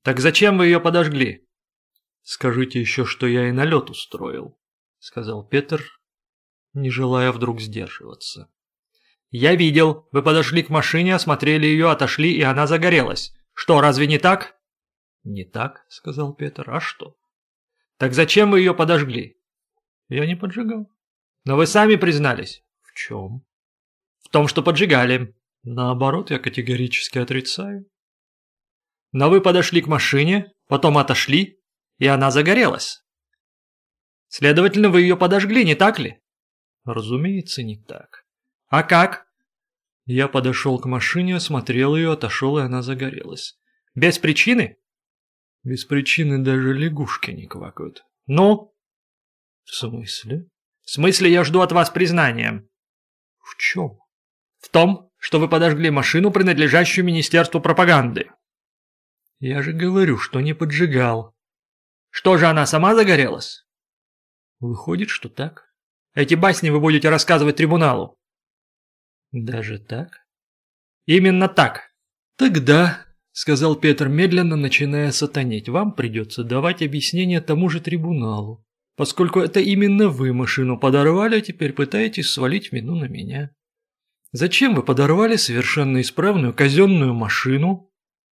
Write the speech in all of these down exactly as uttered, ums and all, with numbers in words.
Так зачем вы ее подожгли? Скажите еще, что я и налет устроил, сказал Петр, не желая вдруг сдерживаться. Я видел, вы подошли к машине, осмотрели ее, отошли, и она загорелась. Что, разве не так? Не так, сказал Петр, а что? Так зачем вы ее подожгли? Я не поджигал. Но вы сами признались. В чем? В том, что поджигали. Наоборот, я категорически отрицаю. Но вы подошли к машине, потом отошли, и она загорелась. Следовательно, вы ее подожгли, не так ли? Разумеется, не так. А как? Я подошел к машине, осмотрел ее, отошел, и она загорелась. Без причины? Без причины даже лягушки не квакают. Ну? В смысле? В смысле, я жду от вас признания. В чем? В том, что вы подожгли машину, принадлежащую Министерству пропаганды. Я же говорю, что не поджигал. Что же, она сама загорелась? Выходит, что так. Эти басни вы будете рассказывать трибуналу. Даже так? Именно так. Тогда, сказал Петр, медленно начиная сатанеть, вам придется давать объяснение тому же трибуналу, поскольку это именно вы машину подорвали, а теперь пытаетесь свалить вину на меня. Зачем вы подорвали совершенно исправную казенную машину?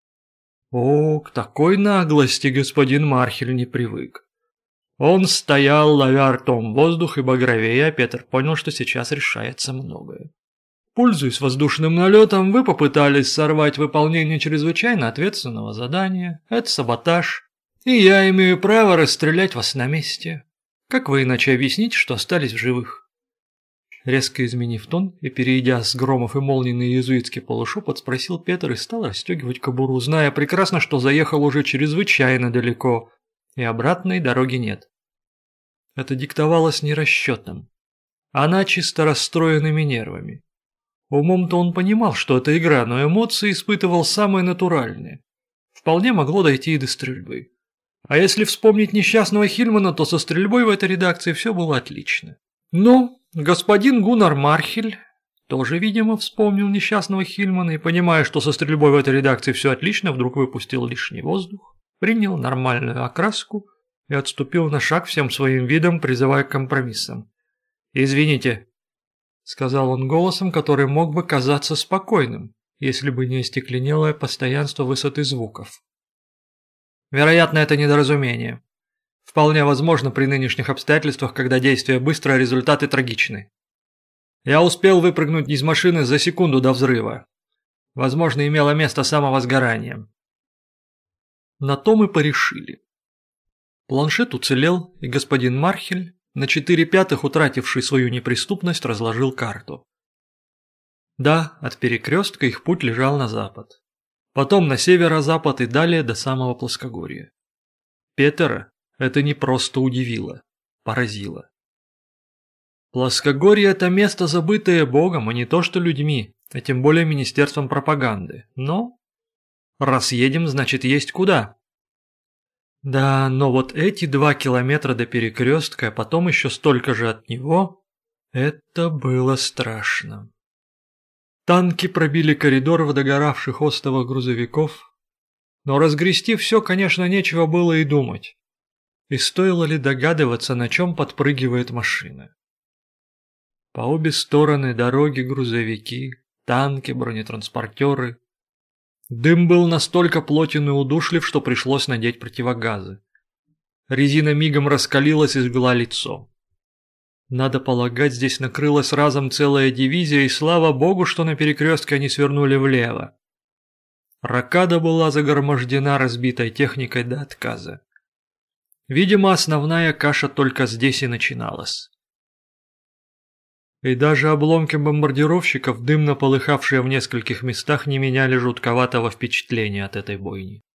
О, к такой наглости господин Мархель не привык. Он стоял, ловя ртом воздух и багровея, а Петр понял, что сейчас решается многое. Пользуясь воздушным налетом, вы попытались сорвать выполнение чрезвычайно ответственного задания. Это саботаж. И я имею право расстрелять вас на месте. Как вы иначе объясните, что остались в живых? Резко изменив тон и перейдя с громов и молний на иезуитский полушепот, спросил Петр и стал расстегивать кобуру, зная прекрасно, что заехал уже чрезвычайно далеко, и обратной дороги нет. Это диктовалось не расчетом, а начисто расстроенными нервами. Умом-то он понимал, что это игра, но эмоции испытывал самые натуральные. Вполне могло дойти и до стрельбы. А если вспомнить несчастного Хильмана, то со стрельбой в этой редакции все было отлично. Ну, господин Гуннар Мархель тоже, видимо, вспомнил несчастного Хильмана и, понимая, что со стрельбой в этой редакции все отлично, вдруг выпустил лишний воздух, принял нормальную окраску и отступил на шаг всем своим видом, призывая к компромиссам. «Извините», — сказал он голосом, который мог бы казаться спокойным, если бы не остекленелое постоянство высоты звуков. «Вероятно, это недоразумение. Вполне возможно при нынешних обстоятельствах, когда действия быстро, а результаты трагичны. Я успел выпрыгнуть из машины за секунду до взрыва. Возможно, имело место самовозгорание». На то мы порешили. Планшет уцелел, и господин Мархель, на четыре пятых утративший свою неприступность, разложил карту. Да, от перекрестка их путь лежал на запад. Потом на северо-запад и далее до самого плоскогорья. Петера это не просто удивило, поразило. Плоскогорье – это место, забытое Богом, а не то что людьми, а тем более Министерством пропаганды. Но раз едем, значит есть куда. Да, но вот эти два километра до перекрестка, а потом еще столько же от него, это было страшно. Танки пробили коридор в догоравших остовах грузовиков, но разгрести все, конечно, нечего было и думать. И стоило ли догадываться, на чем подпрыгивает машина? По обе стороны дороги грузовики, танки, бронетранспортеры. Дым был настолько плотен и удушлив, что пришлось надеть противогазы. Резина мигом раскалилась и жгла лицо. Надо полагать, здесь накрылась разом целая дивизия, и слава богу, что на перекрестке они свернули влево. Рокада была загромождена разбитой техникой до отказа. Видимо, основная каша только здесь и начиналась. И даже обломки бомбардировщиков, дымно полыхавшие в нескольких местах, не меняли жутковатого впечатления от этой бойни.